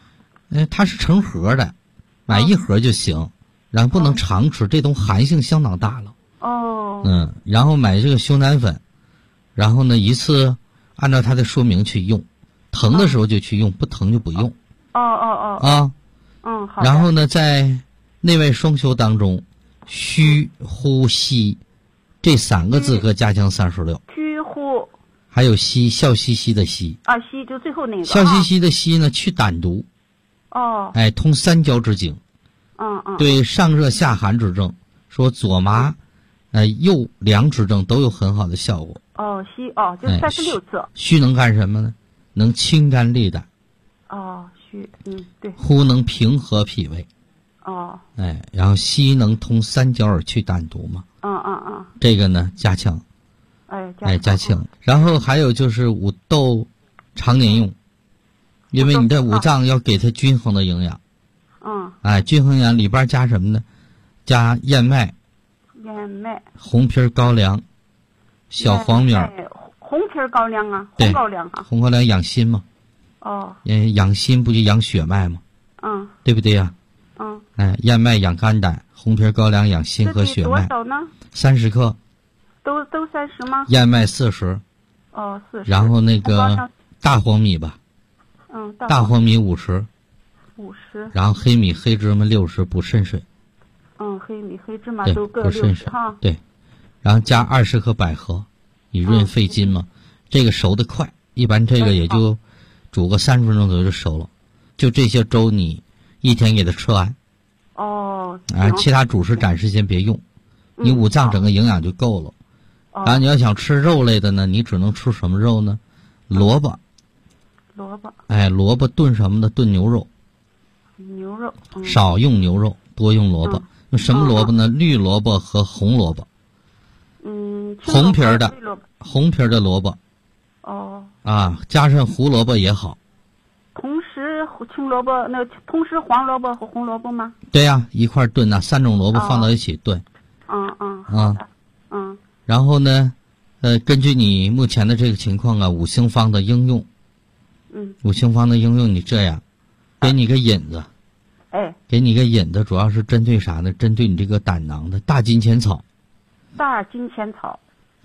它是成盒的，买一盒就行，然后不能常吃，这东西寒性相当大了。然后买这个熊胆粉，然后呢一次按照它的说明去用，疼的时候就去用，不疼就不用。 好。 然后呢，在内外双修当中，虚呼吸这3个字和加强36。 虚呼。 还有息，笑嘻嘻的嘻。 嘻就最后那个。 笑嘻嘻的嘻呢，去胆毒。通三焦之经。对上热下寒之症，说左麻，右凉之症都有很好的效果。 虚就36次。 虚能干什么呢？能清肝利胆。 虚，对。 呼能平和脾胃。然后吸能通三焦而去胆毒嘛。这个呢，加强。加强。然后还有就是五豆常年用，因为你的五脏要给它均衡的营养。均衡营养里边加什么呢？加燕麦、红皮高粱、小黄米。 红皮高粱啊，红高粱啊。 红高粱养心嘛。养心不就养血脉吗？对不对呀？燕麦养肝胆，红皮高粱养心和血脉。 多少呢 ？30克。 都30吗？ 燕麦40。 40。 然后那个大黄米吧。大黄米50。然后黑米黑芝麻60，补肾水。 黑米黑芝麻都各60哈。 对。然后加20克百合，以润肺经嘛。这个熟得快，一般这个也就煮个30分钟左右就熟了。就这些粥你一天给它吃完。其他主食暂时先别用，你五脏整个营养就够了。然后你要想吃肉类的呢，你只能吃什么肉呢？萝卜。萝卜炖什么的？炖牛肉。少用牛肉，多用萝卜。用什么萝卜呢？绿萝卜和红萝卜。红皮的萝卜。加上胡萝卜也好。 同时青萝卜同时黄萝卜和红萝卜吗？ 对呀，一块炖3种萝卜放到一起炖。 好的。 然后呢，根据你目前的这个情况五行方的应用。五行方的应用你这样，给你个引子。给你个引子，主要是针对啥呢？针对你这个胆囊的大金钱草。 大金钱草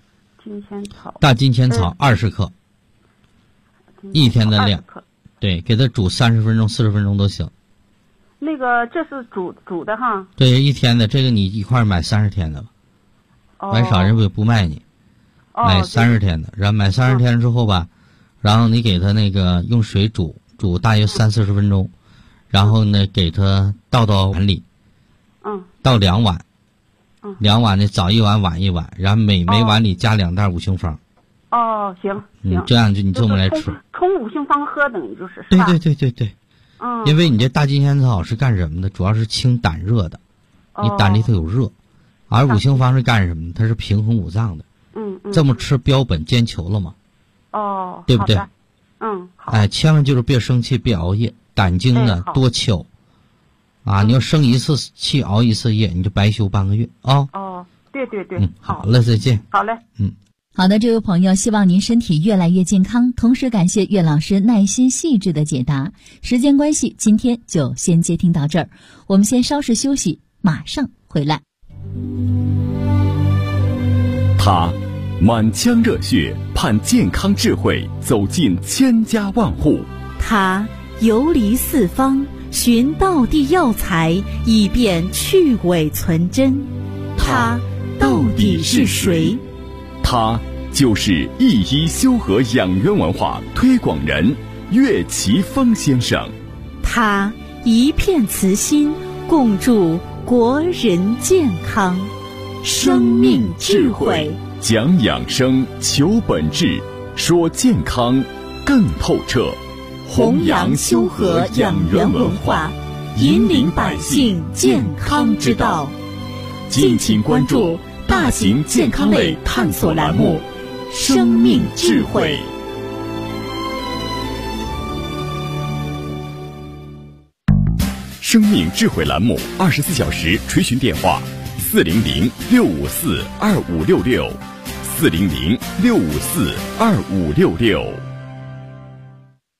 20克。一天的量。对，给它煮30分钟、40分钟都行。 那个这是煮的哈。 对，一天的，这个你一块买30天的吧。买少人也不卖你。买30天的，然后买30天之后吧，然后你给它那个用水煮大约30-40分钟，然后呢给它倒到碗里。倒2碗。2碗呢，早1碗晚1碗，然后每碗里加2袋五行方。 行。 这样就你这么来吃。 冲五行方喝等于就是。 对。因为你这大金钱草是干什么的？主要是清胆热的，你胆里头有热，而五行方是干什么的？它是平衡五脏的。这么吃标本兼求了嘛？对不对？ 好。 千万就是别生气，别熬夜，胆经呢多求。你要生一次气，熬一次夜，你就白休半个月啊。 对。 好了，再见。 好嘞。 好的，这位朋友，希望您身体越来越健康，同时感谢岳老师耐心细致的解答。时间关系，今天就先接听到这儿，我们先稍事休息，马上回来。 他满腔热血，盼健康智慧走进千家万户。 他游离四方，寻道地药材，以便去伪存真。他到底是谁？ 他就是一医修和养元文化推广人岳奇峰先生。 他一片慈心，共筑国人健康。生命智慧， 讲养生，求本质，说健康更透彻。 弘扬修和养元文化，引领百姓健康之道。敬请关注大型健康类探索栏目《生命智慧》。 生命智慧栏目24小时垂询电话：400-654-2566 400-654-2566。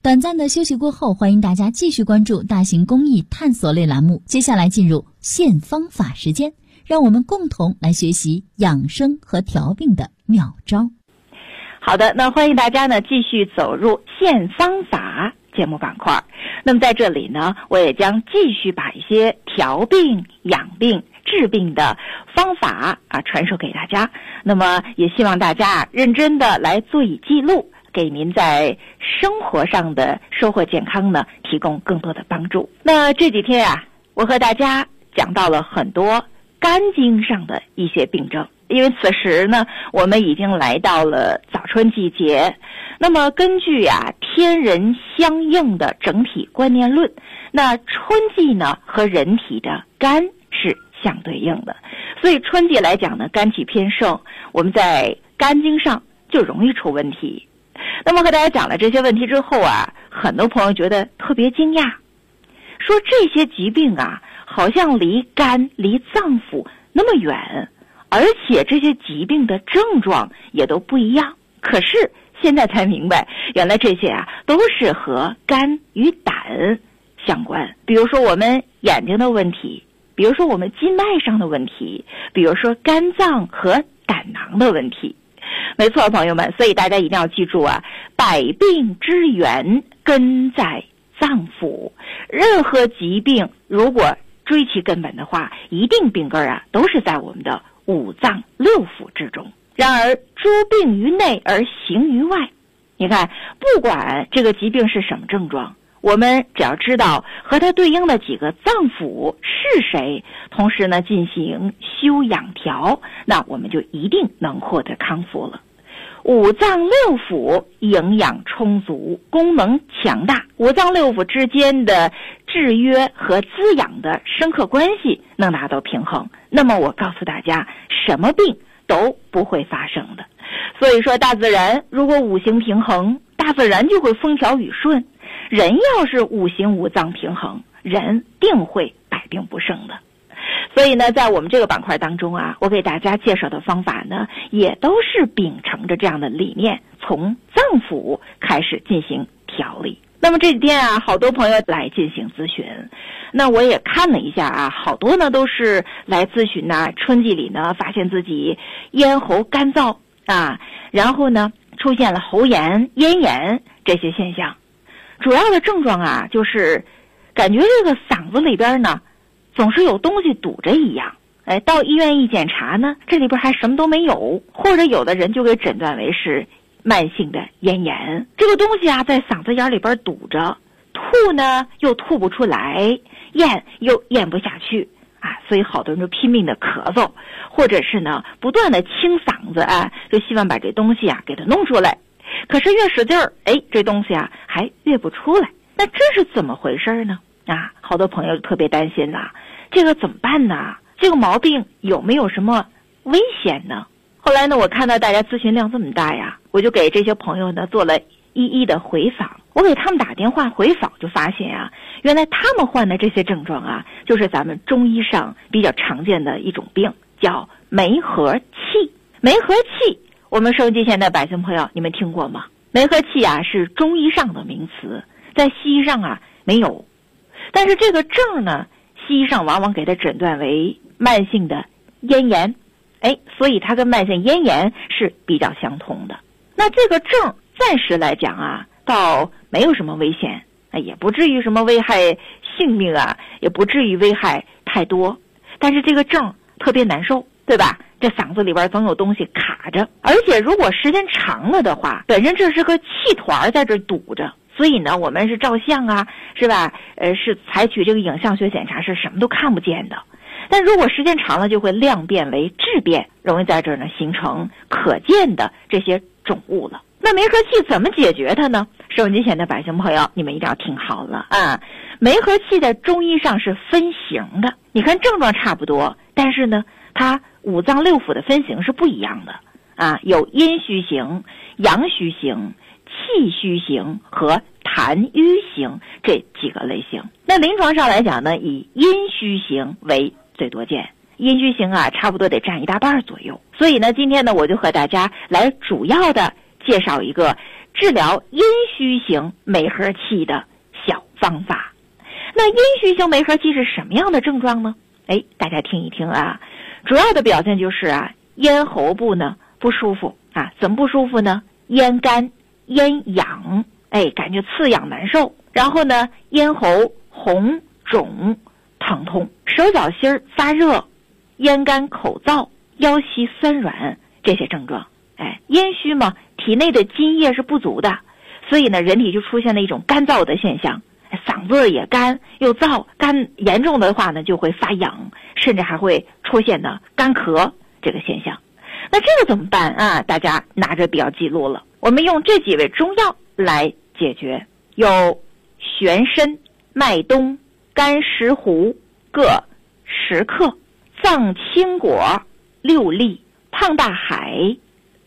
短暂的休息过后，欢迎大家继续关注大型公益探索类栏目。接下来进入献方法时间，让我们共同来学习养生和调病的妙招。 好的，那欢迎大家呢继续走入献方法节目板块。那么在这里呢，我也将继续把一些调病、养病、治病的方法传授给大家。那么也希望大家认真的来做以记录，给您在生活上的收获健康呢提供更多的帮助。那这几天我和大家讲到了很多肝经上的一些病症，因为此时呢我们已经来到了早春季节。那么根据天人相应的整体观念论，那春季呢和人体的肝是相对应的，所以春季来讲呢，肝气偏盛，我们在肝经上就容易出问题。那么和大家讲了这些问题之后很多朋友觉得特别惊讶，说这些疾病好像离肝、离脏腑那么远，而且这些疾病的症状也都不一样。可是现在才明白，原来这些都是和肝与胆相关。比如说我们眼睛的问题，比如说我们筋脉上的问题，比如说肝脏和胆囊的问题。没错，朋友们，所以大家一定要记住百病之源根在脏腑。任何疾病如果追其根本的话，一定病根都是在我们的五脏六腑之中。然而诸病于内而行于外，你看不管这个疾病是什么症状，我们只要知道和它对应的几个脏腑是谁，同时呢进行修养调，那我们就一定能获得康复了。五脏六腑营养充足，功能强大，五脏六腑之间的制约和滋养的深刻关系能达到平衡，那么我告诉大家，什么病都不会发生的。所以说大自然如果五行平衡，大自然就会风调雨顺。人要是五行五脏平衡，人定会百病不生的。所以呢，在我们这个板块当中我给大家介绍的方法呢，也都是秉承着这样的理念，从脏腑开始进行调理。那么这几天好多朋友来进行咨询，那我也看了一下好多呢都是来咨询春季里呢发现自己咽喉干燥然后呢出现了喉炎、咽炎这些现象。主要的症状就是感觉这个嗓子里边呢总是有东西堵着一样。到医院一检查呢，这里边还什么都没有，或者有的人就给诊断为是慢性的咽炎。这个东西在嗓子眼里边堵着，吐呢又吐不出来，咽又咽不下去所以好多人就拼命的咳嗽，或者是呢不断的清嗓子就希望把这东西给它弄出来。可是越使劲儿这东西还越不出来。那这是怎么回事呢？好多朋友特别担心这个怎么办呢？这个毛病有没有什么危险呢？后来呢，我看到大家咨询量这么大我就给这些朋友呢做了一一的回访。我给他们打电话回访，就发现原来他们患的这些症状就是咱们中医上比较常见的一种病，叫梅核气。梅核气我们收音机前的百姓朋友，你们听过吗？梅核气是中医上的名词，在西医上没有。但是这个症呢，西医上往往给它诊断为慢性的咽炎，所以它跟慢性咽炎是比较相同的。那这个症暂时来讲倒没有什么危险，也不至于什么危害性命也不至于危害太多。但是这个症特别难受，对吧？这嗓子里边总有东西卡着，而且如果时间长了的话，本身这是个气团在这堵着，所以呢我们是照相是吧是采取这个影像学检查是什么都看不见的。但如果时间长了，就会量变为质变，容易在这儿呢形成可见的这些肿物了。那梅核气怎么解决它呢？收音机前的百姓朋友，你们一定要听好了梅核气在中医上是分型的。你看症状差不多，但是呢它五脏六腑的分型是不一样的有阴虚型、阳虚型、气虚型和痰瘀型这几个类型。那临床上来讲呢，以阴虚型为最多见，阴虚型差不多得占1大半左右。所以呢今天呢我就和大家来主要的介绍一个治疗阴虚型梅核气的小方法。那阴虚型梅核气是什么样的症状呢？大家听一听啊，主要的表现就是咽喉部呢不舒服啊，怎么不舒服呢？咽干、咽痒，感觉刺痒难受，然后呢，咽喉红肿疼痛，手脚心发热，咽干口燥，腰膝酸软，这些症状。阴虚嘛，体内的津液是不足的，所以呢，人体就出现了一种干燥的现象，嗓子也干又燥，干严重的话呢，就会发痒，甚至还会出现呢干咳这个现象。那这个怎么办啊？大家拿着笔记录了，我们用这几味中药来解决，有玄参、麦冬、干石斛各10克，藏青果6粒，胖大海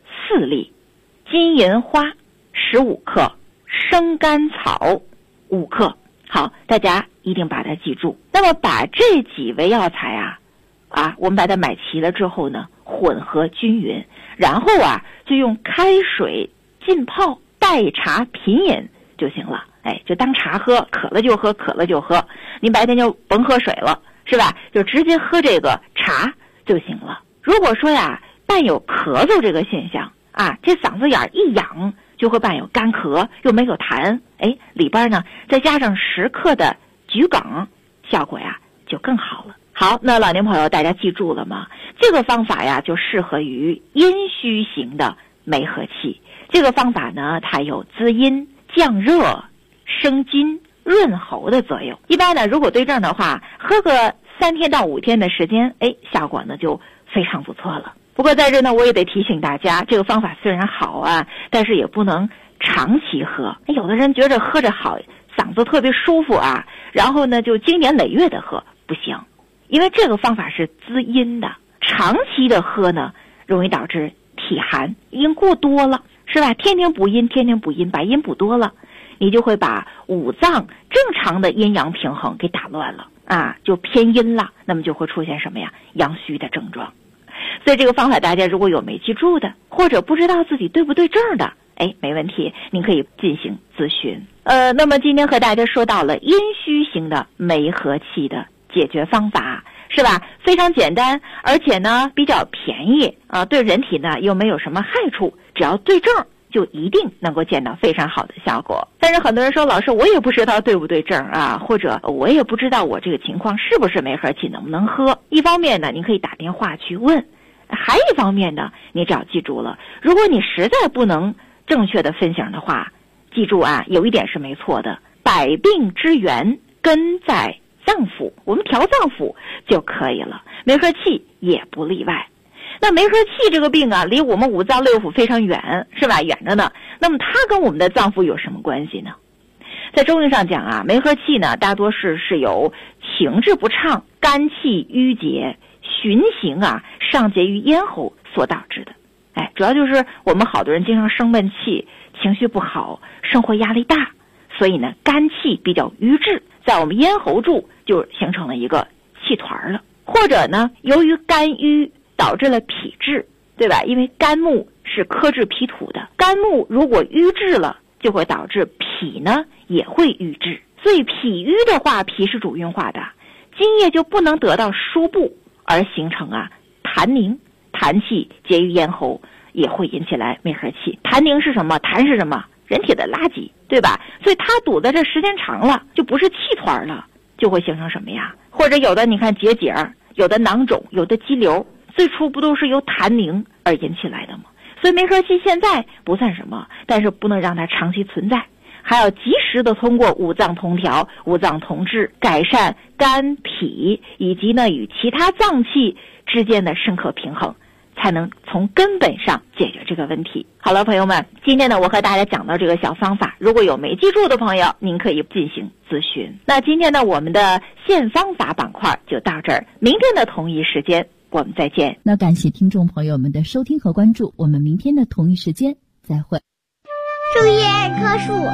4粒，金银花15克，生甘草5克。好，大家一定把它记住。那么把这几味药材我们把它买齐了之后呢，混合均匀，然后就用开水浸泡，代茶品饮就行了。就当茶喝，渴了就喝，渴了就喝。您白天就甭喝水了，是吧？就直接喝这个茶就行了。如果说伴有咳嗽这个现象这嗓子眼一痒，就会伴有干咳，又没有痰，里边呢再加上10克的桔梗，效果就更好了。好，那老年朋友大家记住了吗？这个方法就适合于阴虚型的梅核气。这个方法呢，它有滋阴、降热、生津、润喉的作用。一般呢，如果对症的话，喝个3天到5天的时间，效果呢就非常不错了。不过在这呢，我也得提醒大家，这个方法虽然好但是也不能长期喝。有的人觉着喝着好，嗓子特别舒服然后呢就经年累月的喝，不行，因为这个方法是滋阴的，长期的喝呢，容易导致体寒，阴过多了，是吧？天天补阴，把阴补多了，你就会把五脏正常的阴阳平衡给打乱了就偏阴了，那么就会出现什么呀？阳虚的症状。所以这个方法大家如果有没记住的，或者不知道自己对不对症的，没问题，您可以进行咨询。那么今天和大家说到了阴虚型的梅核气的解决方法，是吧？非常简单，而且呢比较便宜对人体呢又没有什么害处，只要对症就一定能够见到非常好的效果。但是很多人说，老师我也不知道对不对症或者我也不知道我这个情况是不是梅核气，能不能喝。一方面呢，您可以打电话去问，还一方面呢，你只要记住了，如果你实在不能正确的分享的话，记住有一点是没错的，百病之源根在脏腑，我们调脏腑就可以了，梅核气也不例外。那梅核气这个病离我们五脏六腑非常远，是吧？远着呢。那么它跟我们的脏腑有什么关系呢？在中医上讲梅核气呢，大多是由情志不畅、肝气郁结、循行上结于咽喉所导致的。主要就是我们好多人经常生闷气，情绪不好，生活压力大，所以呢肝气比较瘀滞，在我们咽喉处就形成了一个气团了。或者呢，由于肝郁导致了脾滞，对吧？因为肝木是克制脾土的，肝木如果瘀滞了，就会导致脾呢也会瘀滞。所以脾瘀的话，脾是主运化的，津液就不能得到输布，而形成痰凝，痰气结于咽喉，也会引起来梅核气。痰凝是什么？痰是什么？人体的垃圾，对吧？所以它堵在这时间长了，就不是气团了，就会形成什么呀？或者有的你看结节，有的囊肿，有的肌瘤，最初不都是由痰凝而引起来的吗？所以梅核气现在不算什么，但是不能让它长期存在，还要及时的通过五脏同调、五脏同治，改善肝脾以及呢与其他脏器之间的深刻平衡，才能从根本上解决这个问题。好了，朋友们，今天呢我和大家讲到这个小方法，如果有没记住的朋友，您可以进行咨询。那今天呢我们的现方法板块就到这儿，明天的同一时间我们再见。 那感谢听众朋友们的收听和关注，我们明天的同一时间再会。 树叶棵树。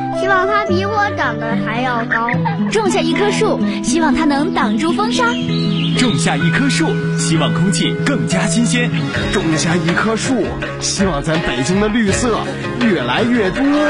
希望它比我长得还要高。 种下一棵树，希望它能挡住风沙。 种下一棵树，希望空气更加新鲜。 种下一棵树，希望咱北京的绿色越来越多。